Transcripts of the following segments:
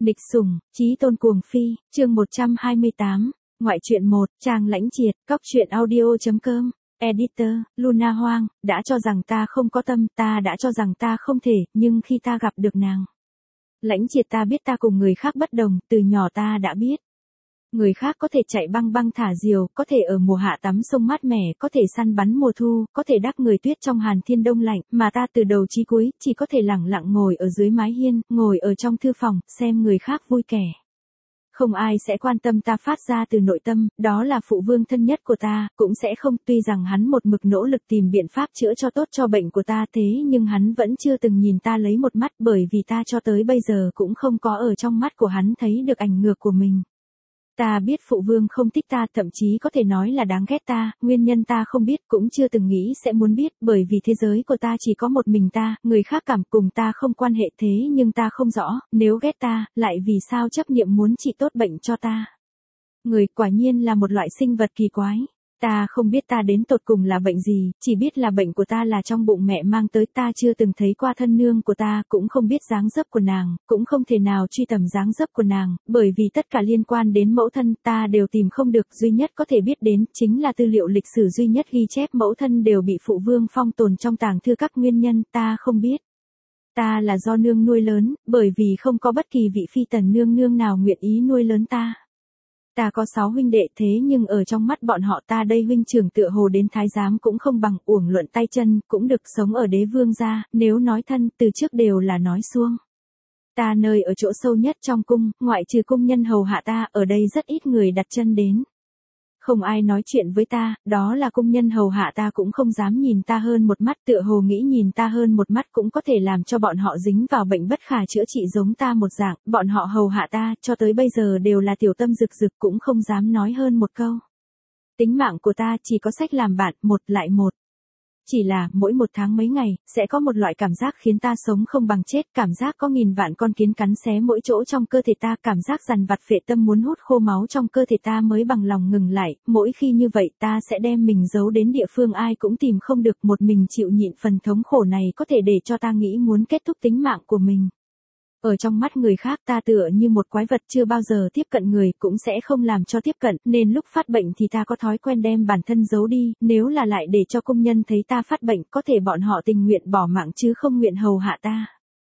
Nịch sủng, chí tôn cuồng phi, chương 128, ngoại truyện 1, Trang Lãnh Triệt, Cóc truyện audio.com, Editor, Luna Hoang, đã cho rằng ta không có tâm, ta đã cho rằng ta không thể, nhưng khi ta gặp được nàng. Lãnh Triệt, ta biết ta cùng người khác bất đồng, từ nhỏ ta đã biết. Người khác có thể chạy băng băng thả diều, có thể ở mùa hạ tắm sông mát mẻ, có thể săn bắn mùa thu, có thể đắc người tuyết trong hàn thiên đông lạnh, mà ta từ đầu chí cuối, chỉ có thể lẳng lặng ngồi ở dưới mái hiên, ngồi ở trong thư phòng, xem người khác vui kẻ. Không ai sẽ quan tâm ta phát ra từ nội tâm, đó là phụ vương thân nhất của ta, cũng sẽ không, tuy rằng hắn một mực nỗ lực tìm biện pháp chữa cho tốt cho bệnh của ta, thế nhưng hắn vẫn chưa từng nhìn ta lấy một mắt, bởi vì ta cho tới bây giờ cũng không có ở trong mắt của hắn thấy được ảnh ngược của mình. Ta biết phụ vương không thích ta, thậm chí có thể nói là đáng ghét ta, nguyên nhân ta không biết, cũng chưa từng nghĩ sẽ muốn biết, bởi vì thế giới của ta chỉ có một mình ta, người khác cảm cùng ta không quan hệ, thế nhưng ta không rõ, nếu ghét ta, lại vì sao chấp niệm muốn trị tốt bệnh cho ta. Người quả nhiên là một loại sinh vật kỳ quái. Ta không biết ta đến tột cùng là bệnh gì, chỉ biết là bệnh của ta là trong bụng mẹ mang tới, ta chưa từng thấy qua thân nương của ta, cũng không biết dáng dấp của nàng, cũng không thể nào truy tầm dáng dấp của nàng, bởi vì tất cả liên quan đến mẫu thân ta đều tìm không được, duy nhất có thể biết đến, chính là tư liệu lịch sử duy nhất ghi chép mẫu thân đều bị phụ vương phong tồn trong tàng thư các nguyên nhân, ta không biết. Ta là do nương nuôi lớn, bởi vì không có bất kỳ vị phi tần nương nương nào nguyện ý nuôi lớn ta. Ta có 6 huynh đệ, thế nhưng ở trong mắt bọn họ ta đây huynh trưởng tựa hồ đến thái giám cũng không bằng, uổng luận tay chân, cũng được sống ở đế vương gia, nếu nói thân, từ trước đều là nói suông. Ta nơi ở chỗ sâu nhất trong cung, ngoại trừ cung nhân hầu hạ ta, ở đây rất ít người đặt chân đến. Không ai nói chuyện với ta, đó là cung nhân hầu hạ ta cũng không dám nhìn ta hơn một mắt, tựa hồ nghĩ nhìn ta hơn một mắt cũng có thể làm cho bọn họ dính vào bệnh bất khả chữa trị giống ta một dạng, bọn họ hầu hạ ta, cho tới bây giờ đều là tiểu tâm rực rực, cũng không dám nói hơn một câu. Tính mạng của ta chỉ có sách làm bạn, một lại một. Chỉ là, mỗi một tháng mấy ngày, sẽ có một loại cảm giác khiến ta sống không bằng chết, cảm giác có nghìn vạn con kiến cắn xé mỗi chỗ trong cơ thể ta, cảm giác dằn vặt phệ tâm muốn hút khô máu trong cơ thể ta mới bằng lòng ngừng lại, mỗi khi như vậy ta sẽ đem mình giấu đến địa phương ai cũng tìm không được, một mình chịu nhịn phần thống khổ này có thể để cho ta nghĩ muốn kết thúc tính mạng của mình. Ở trong mắt người khác ta tựa như một quái vật chưa bao giờ tiếp cận người, cũng sẽ không làm cho tiếp cận, nên lúc phát bệnh thì ta có thói quen đem bản thân giấu đi, nếu là lại để cho công nhân thấy ta phát bệnh, có thể bọn họ tình nguyện bỏ mạng chứ không nguyện hầu hạ ta.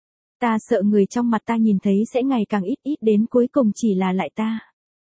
Ta sợ người trong mặt ta nhìn thấy sẽ ngày càng ít đến cuối cùng chỉ là lại ta.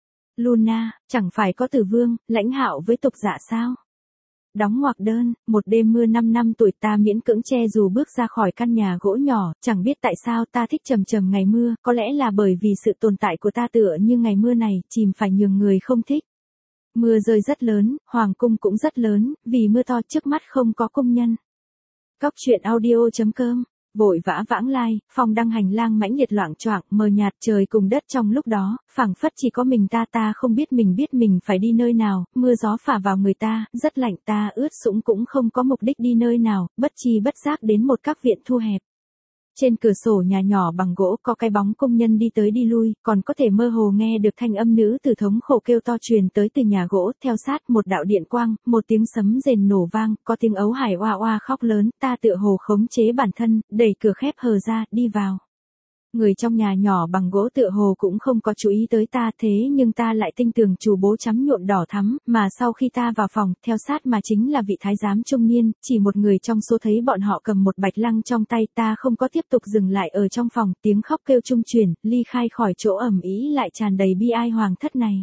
Luna, chẳng phải có Tử Vương, Lãnh Hạo với Tục Dạ sao? Đóng ngoặc đơn, một đêm mưa 5 năm tuổi ta miễn cưỡng che dù bước ra khỏi căn nhà gỗ nhỏ, chẳng biết tại sao ta thích trầm trầm ngày mưa, có lẽ là bởi vì sự tồn tại của ta tựa như ngày mưa này, chìm phải nhường người không thích. Mưa rơi rất lớn, hoàng cung cũng rất lớn, vì mưa to trước mắt không có công nhân. Cóc truyện audio.com, vội vã vãng lai, phong đăng hành lang mãnh liệt loạng choạng, mờ nhạt trời cùng đất trong lúc đó, phảng phất chỉ có mình ta không biết mình phải đi nơi nào, mưa gió phả vào người ta, rất lạnh, ta ướt sũng cũng không có mục đích đi nơi nào, bất chi bất giác đến một các viện thu hẹp. Trên cửa sổ nhà nhỏ bằng gỗ có cái bóng công nhân đi tới đi lui, còn có thể mơ hồ nghe được thanh âm nữ tử thống khổ kêu to truyền tới từ nhà gỗ, theo sát một đạo điện quang, một tiếng sấm rền nổ vang, có tiếng ấu hải oa oa khóc lớn, ta tựa hồ khống chế bản thân, đẩy cửa khép hờ ra, đi vào. Người trong nhà nhỏ bằng gỗ tựa hồ cũng không có chú ý tới ta, thế nhưng ta lại tinh tường chủ bố chắm nhuộm đỏ thắm, mà sau khi ta vào phòng, theo sát mà chính là vị thái giám trung niên, chỉ một người trong số thấy bọn họ cầm một bạch lăng trong tay, ta không có tiếp tục dừng lại ở trong phòng, tiếng khóc kêu trung truyền, ly khai khỏi chỗ ẩm ý lại tràn đầy bi ai hoàng thất này.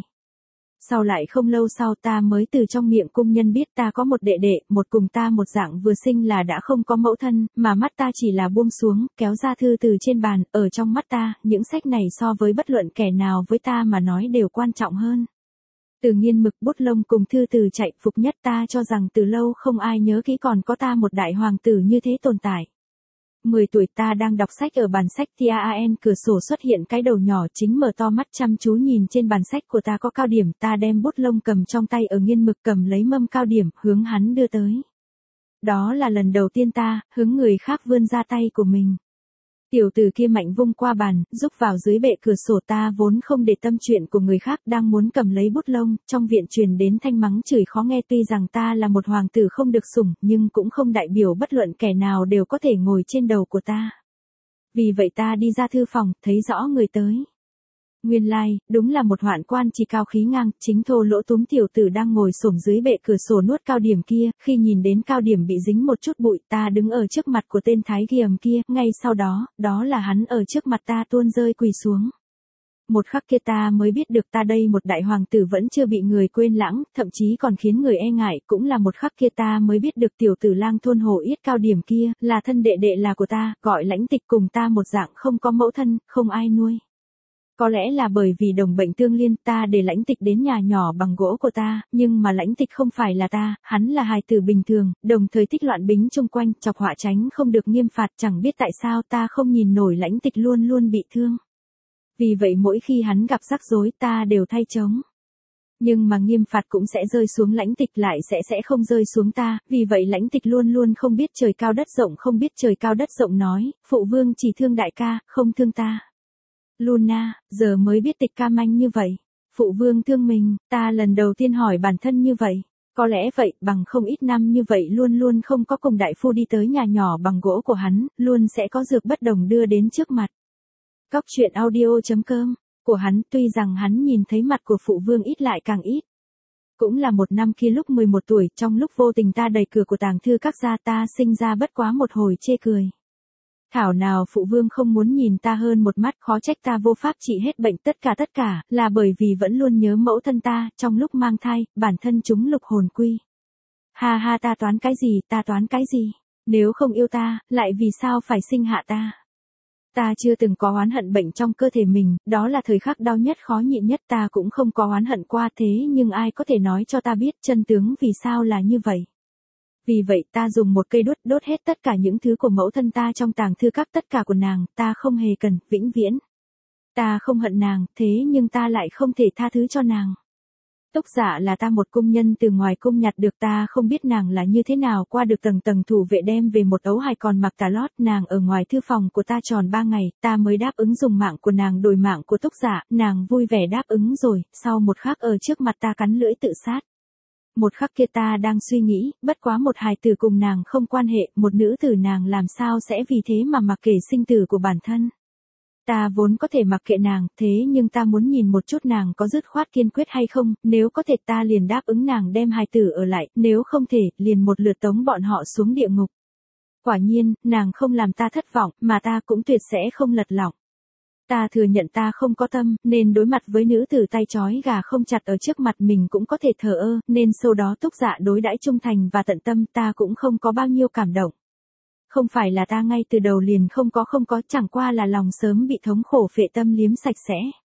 Sau lại không lâu sau ta mới từ trong miệng cung nhân biết ta có một đệ đệ, một cùng ta một dạng vừa sinh là đã không có mẫu thân, mà mắt ta chỉ là buông xuống, kéo ra thư từ trên bàn, ở trong mắt ta, những sách này so với bất luận kẻ nào với ta mà nói đều quan trọng hơn. Từ nghiên mực bút lông cùng thư từ chạy phục nhất ta cho rằng từ lâu không ai nhớ kỹ còn có ta một đại hoàng tử như thế tồn tại. 10 tuổi ta đang đọc sách ở bàn sách TAN, cửa sổ xuất hiện cái đầu nhỏ chính mở to mắt chăm chú nhìn trên bàn sách của ta có cao điểm, ta đem bút lông cầm trong tay ở nghiên mực cầm lấy mâm cao điểm, hướng hắn đưa tới. Đó là lần đầu tiên ta, hướng người khác vươn ra tay của mình. Tiểu tử kia mạnh vung qua bàn, rúc vào dưới bệ cửa sổ ta vốn không để tâm chuyện của người khác đang muốn cầm lấy bút lông, trong viện truyền đến thanh mắng chửi khó nghe tuy rằng ta là một hoàng tử không được sủng nhưng cũng không đại biểu bất luận kẻ nào đều có thể ngồi trên đầu của ta. Vì vậy ta đi ra thư phòng, thấy rõ người tới. Nguyên lai, đúng là một hoạn quan chỉ cao khí ngang, chính thô lỗ túm tiểu tử đang ngồi xổm dưới bệ cửa sổ nuốt cao điểm kia, khi nhìn đến cao điểm bị dính một chút bụi, ta đứng ở trước mặt của tên thái giềm kia, ngay sau đó, đó là hắn ở trước mặt ta tuôn rơi quỳ xuống. Một khắc kia ta mới biết được ta đây một đại hoàng tử vẫn chưa bị người quên lãng, thậm chí còn khiến người e ngại, cũng là một khắc kia ta mới biết được tiểu tử lang thôn Hồ Yết cao điểm kia, là thân đệ đệ là của ta, gọi Lãnh Tịch cùng ta một dạng không có mẫu thân, không ai nuôi. Có lẽ là bởi vì đồng bệnh tương liên ta để Lãnh Tịch đến nhà nhỏ bằng gỗ của ta, nhưng mà Lãnh Tịch không phải là ta, hắn là hài tử bình thường, đồng thời thích loạn bính chung quanh, chọc họa tránh không được nghiêm phạt, chẳng biết tại sao ta không nhìn nổi Lãnh Tịch luôn luôn bị thương. Vì vậy mỗi khi hắn gặp rắc rối ta đều thay trống. Nhưng mà nghiêm phạt cũng sẽ rơi xuống Lãnh Tịch lại sẽ không rơi xuống ta, vì vậy Lãnh Tịch luôn luôn không biết trời cao đất rộng không biết trời cao đất rộng nói, phụ vương chỉ thương đại ca, không thương ta. Luna, giờ mới biết Tịch ca manh như vậy. Phụ vương thương mình, ta lần đầu tiên hỏi bản thân như vậy. Có lẽ vậy, bằng không ít năm như vậy luôn luôn không có cùng đại phu đi tới nhà nhỏ bằng gỗ của hắn, luôn sẽ có dược bất đồng đưa đến trước mặt. Cóc truyện audio.com của hắn, tuy rằng hắn nhìn thấy mặt của phụ vương ít lại càng ít. Cũng là một năm kia lúc 11 tuổi, trong lúc vô tình ta đẩy cửa của tàng thư các ra ta sinh ra bất quá một hồi chê cười. Thảo nào phụ vương không muốn nhìn ta hơn một mắt, khó trách ta vô pháp trị hết bệnh, tất cả, là bởi vì vẫn luôn nhớ mẫu thân ta, trong lúc mang thai, bản thân chúng lục hồn quy. Ha ha, ta toán cái gì, nếu không yêu ta, lại vì sao phải sinh hạ ta. Ta chưa từng có oán hận bệnh trong cơ thể mình, đó là thời khắc đau nhất khó nhịn nhất, ta cũng không có oán hận qua, thế nhưng ai có thể nói cho ta biết chân tướng vì sao là như vậy. Vì vậy ta dùng một cây đốt hết tất cả những thứ của mẫu thân ta trong tàng thư các, tất cả của nàng, ta không hề cần, vĩnh viễn. Ta không hận nàng, thế nhưng ta lại không thể tha thứ cho nàng. Túc Dạ là ta một cung nhân từ ngoài cung nhặt được, ta không biết nàng là như thế nào qua được tầng thủ vệ đem về một ấu hài còn mặc tà lót, nàng ở ngoài thư phòng của ta tròn 3 ngày, ta mới đáp ứng dùng mạng của nàng đổi mạng của Túc Dạ, nàng vui vẻ đáp ứng rồi, sau một khắc ở trước mặt ta cắn lưỡi tự sát. Một khắc kia ta đang suy nghĩ, bất quá một hài tử cùng nàng không quan hệ, một nữ tử nàng làm sao sẽ vì thế mà mặc kệ sinh tử của bản thân. Ta vốn có thể mặc kệ nàng, thế nhưng ta muốn nhìn một chút nàng có dứt khoát kiên quyết hay không, nếu có thể ta liền đáp ứng nàng đem hài tử ở lại, nếu không thể, liền một lượt tống bọn họ xuống địa ngục. Quả nhiên, nàng không làm ta thất vọng, mà ta cũng tuyệt sẽ không lật lọng. Ta thừa nhận ta không có tâm, nên đối mặt với nữ tử tay trói gà không chặt ở trước mặt mình cũng có thể thờ ơ, nên sau đó Túc Dạ đối đãi trung thành và tận tâm, ta cũng không có bao nhiêu cảm động. Không phải là ta ngay từ đầu liền không có, chẳng qua là lòng sớm bị thống khổ phệ tâm liếm sạch sẽ.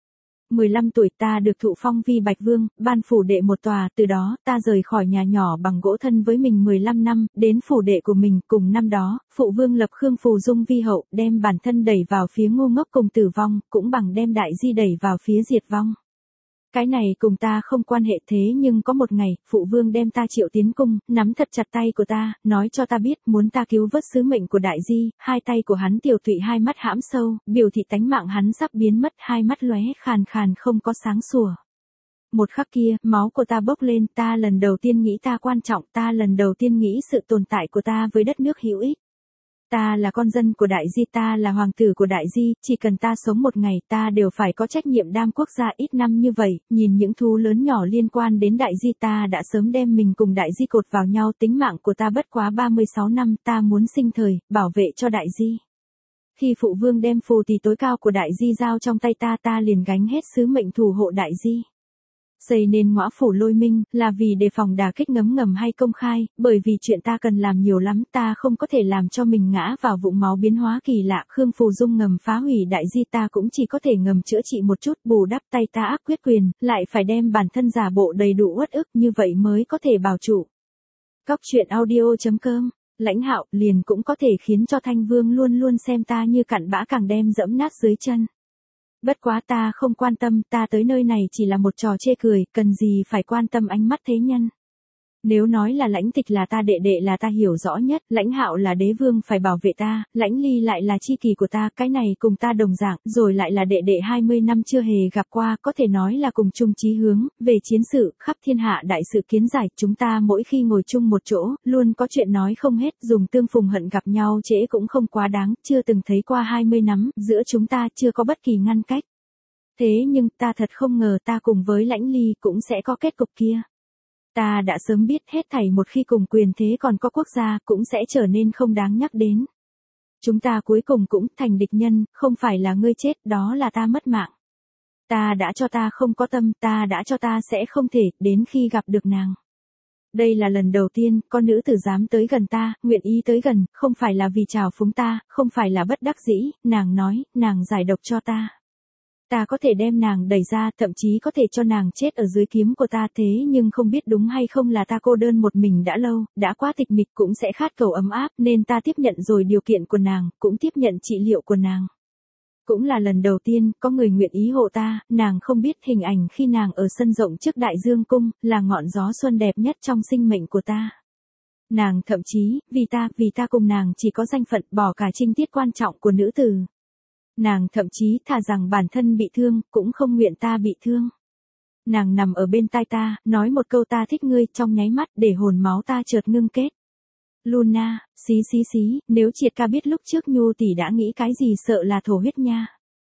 15 tuổi ta được thụ phong vi Bạch Vương, ban phủ đệ một tòa, từ đó ta rời khỏi nhà nhỏ bằng gỗ thân với mình 15 năm, đến phủ đệ của mình, cùng năm đó, phụ vương lập Khương Phù Dung vi hậu, đem bản thân đẩy vào phía ngu ngốc cùng tử vong, cũng bằng đem đại di đẩy vào phía diệt vong. Cái này cùng ta không quan hệ, thế nhưng có một ngày, phụ vương đem ta triệu tiến cung, nắm thật chặt tay của ta, nói cho ta biết muốn ta cứu vớt sứ mệnh của đại di, hai tay của hắn tiểu tụy, hai mắt hãm sâu, biểu thị tánh mạng hắn sắp biến mất, hai mắt lóe khàn không có sáng sủa. Một khắc kia, máu của ta bốc lên, ta lần đầu tiên nghĩ ta quan trọng, ta lần đầu tiên nghĩ sự tồn tại của ta với đất nước hữu ích. Ta là con dân của đại di, ta là hoàng tử của đại di, chỉ cần ta sống một ngày ta đều phải có trách nhiệm đam quốc gia. Ít năm như vậy, nhìn những thú lớn nhỏ liên quan đến đại di, ta đã sớm đem mình cùng đại di cột vào nhau, tính mạng của ta bất quá 36 năm, ta muốn sinh thời, bảo vệ cho đại di. Khi phụ vương đem phù thì tối cao của đại di giao trong tay ta, ta liền gánh hết sứ mệnh thủ hộ đại di. Xây nên ngõa phủ Lôi Minh, là vì đề phòng đả kích ngấm ngầm hay công khai, bởi vì chuyện ta cần làm nhiều lắm, ta không có thể làm cho mình ngã vào vũng máu biến hóa kỳ lạ. Khương Phù Dung ngầm phá hủy đại di, ta cũng chỉ có thể ngầm chữa trị một chút, bù đắp tay ta ác quyết quyền, lại phải đem bản thân giả bộ đầy đủ uất ức, như vậy mới có thể bảo trụ. Cóc truyện audio.com, Lãnh Hạo liền cũng có thể khiến cho Thanh Vương luôn luôn xem ta như cặn bã, càng đem dẫm nát dưới chân. Bất quá ta không quan tâm, ta tới nơi này chỉ là một trò chê cười, cần gì phải quan tâm ánh mắt thế nhân. Nếu nói là Lãnh Tịch là ta đệ đệ là ta hiểu rõ nhất, Lãnh Hạo là đế vương phải bảo vệ ta, Lãnh Ly lại là chi kỷ của ta, cái này cùng ta đồng dạng, rồi lại là đệ đệ 20 năm chưa hề gặp qua, có thể nói là cùng chung chí hướng, về chiến sự, khắp thiên hạ đại sự kiến giải, chúng ta mỗi khi ngồi chung một chỗ, luôn có chuyện nói không hết, dùng tương phùng hận gặp nhau trễ cũng không quá đáng, chưa từng thấy qua 20 năm, giữa chúng ta chưa có bất kỳ ngăn cách. Thế nhưng ta thật không ngờ ta cùng với Lãnh Ly cũng sẽ có kết cục kia. Ta đã sớm biết hết thảy một khi cùng quyền thế còn có quốc gia cũng sẽ trở nên không đáng nhắc đến. Chúng ta cuối cùng cũng thành địch nhân, không phải là ngươi chết, đó là ta mất mạng. Ta đã cho ta không có tâm, ta đã cho ta sẽ không thể, đến khi gặp được nàng. Đây là lần đầu tiên, con nữ tử dám tới gần ta, nguyện ý tới gần, không phải là vì trào phúng ta, không phải là bất đắc dĩ, nàng nói, nàng giải độc cho ta. Ta có thể đem nàng đẩy ra, thậm chí có thể cho nàng chết ở dưới kiếm của ta, thế nhưng không biết đúng hay không là ta cô đơn một mình đã lâu, đã quá tịch mịch cũng sẽ khát cầu ấm áp, nên ta tiếp nhận rồi điều kiện của nàng, cũng tiếp nhận trị liệu của nàng. Cũng là lần đầu tiên, có người nguyện ý hộ ta, nàng không biết hình ảnh khi nàng ở sân rộng trước Đại Dương Cung, là ngọn gió xuân đẹp nhất trong sinh mệnh của ta. Nàng thậm chí, vì ta cùng nàng chỉ có danh phận, bỏ cả trinh tiết quan trọng của nữ tử. Nàng thậm chí thà rằng bản thân bị thương, cũng không nguyện ta bị thương. Nàng nằm ở bên tai ta, nói một câu ta thích ngươi, trong nháy mắt để hồn máu ta chợt ngưng kết. Luna, xí, nếu Triệt ca biết lúc trước Nhu tỷ đã nghĩ cái gì sợ là thổ huyết nha.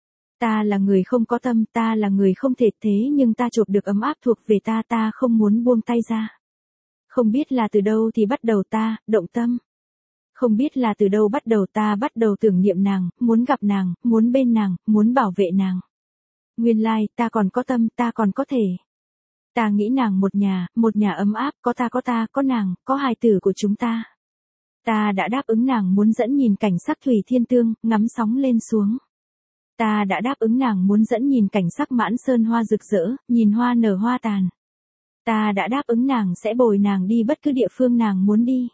Ta là người không có tâm, ta là người không thể, thế nhưng ta chộp được ấm áp thuộc về ta không muốn buông tay ra. Không biết là từ đâu thì bắt đầu ta, động tâm. Không biết là từ đâu bắt đầu ta bắt đầu tưởng niệm nàng, muốn gặp nàng, muốn bên nàng, muốn bảo vệ nàng. Nguyên lai, ta còn có tâm, ta còn có thể. Ta nghĩ nàng một nhà ấm áp, có ta, có nàng, có hài tử của chúng ta. Ta đã đáp ứng nàng muốn dẫn nhìn cảnh sắc thủy thiên tương, ngắm sóng lên xuống. Ta đã đáp ứng nàng muốn dẫn nhìn cảnh sắc mãn sơn hoa rực rỡ, nhìn hoa nở hoa tàn. Ta đã đáp ứng nàng sẽ bồi nàng đi bất cứ địa phương nàng muốn đi.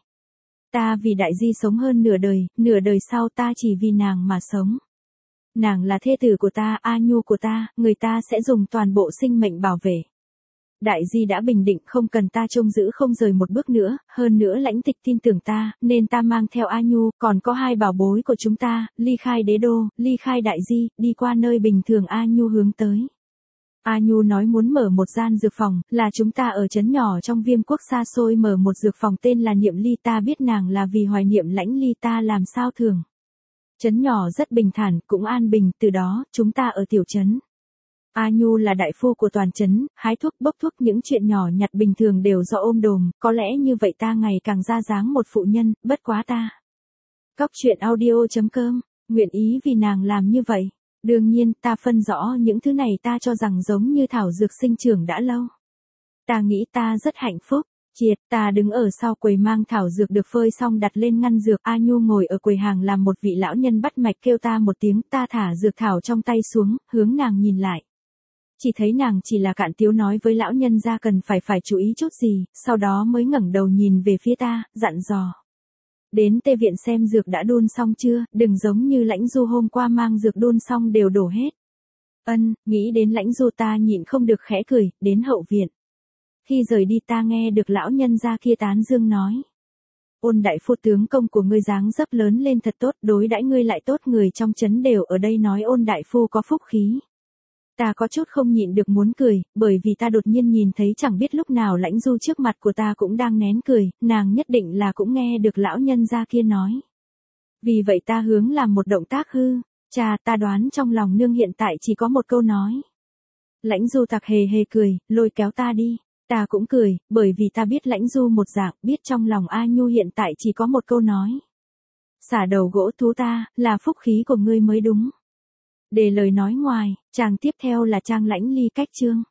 Ta vì Đại Di sống hơn nửa đời sau ta chỉ vì nàng mà sống. Nàng là thê tử của ta, A Nhu của ta, người ta sẽ dùng toàn bộ sinh mệnh bảo vệ. Đại Di đã bình định không cần ta trông giữ không rời một bước nữa, hơn nữa Lãnh Tịch tin tưởng ta, nên ta mang theo A Nhu, còn có hai bảo bối của chúng ta, ly khai đế đô, ly khai Đại Di, đi qua nơi bình thường A Nhu hướng tới. A Nhu nói muốn mở một gian dược phòng, là chúng ta ở trấn nhỏ trong Viêm Quốc xa xôi mở một dược phòng tên là Niệm Ly, ta biết nàng là vì hoài niệm Lãnh Ly, ta làm sao thường. Trấn nhỏ rất bình thản, cũng an bình, từ đó, chúng ta ở tiểu trấn. A Nhu là đại phu của toàn trấn, hái thuốc bốc thuốc, những chuyện nhỏ nhặt bình thường đều do ôm đồm, có lẽ như vậy ta ngày càng ra dáng một phụ nhân, bất quá ta. Cóc truyện audio.com, nguyện ý vì nàng làm như vậy. Đương nhiên, ta phân rõ những thứ này ta cho rằng giống như thảo dược sinh trưởng đã lâu. Ta nghĩ ta rất hạnh phúc. Triệt, ta đứng ở sau quầy mang thảo dược được phơi xong đặt lên ngăn dược. A Nhu ngồi ở quầy hàng làm một vị lão nhân bắt mạch kêu ta một tiếng, ta thả dược thảo trong tay xuống, hướng nàng nhìn lại. Chỉ thấy nàng chỉ là cạn tiếu nói với lão nhân ra cần phải chú ý chút gì, sau đó mới ngẩng đầu nhìn về phía ta, dặn dò. Đến Tê Viện xem dược đã đun xong chưa, đừng giống như Lãnh Du hôm qua mang dược đun xong đều đổ hết. Nghĩ đến Lãnh Du ta nhịn không được khẽ cười, đến hậu viện. Khi rời đi ta nghe được lão nhân gia kia tán dương nói. Ôn đại phu tướng công của ngươi dáng dấp lớn lên thật tốt, đối đãi ngươi lại tốt, người trong trấn đều ở đây nói ôn đại phu có phúc khí. Ta có chút không nhịn được muốn cười, bởi vì ta đột nhiên nhìn thấy chẳng biết lúc nào Lãnh Du trước mặt của ta cũng đang nén cười, nàng nhất định là cũng nghe được lão nhân gia kia nói. Vì vậy ta hướng làm một động tác hư, ta đoán trong lòng nương hiện tại chỉ có một câu nói. Lãnh Du tặc hề hề cười, lôi kéo ta đi. Ta cũng cười, bởi vì ta biết Lãnh Du một dạng, biết trong lòng A Nhu hiện tại chỉ có một câu nói. Xả đầu gỗ thú ta, là phúc khí của ngươi mới đúng. Để lời nói ngoài, trang tiếp theo là trang Lãnh Ly cách chương.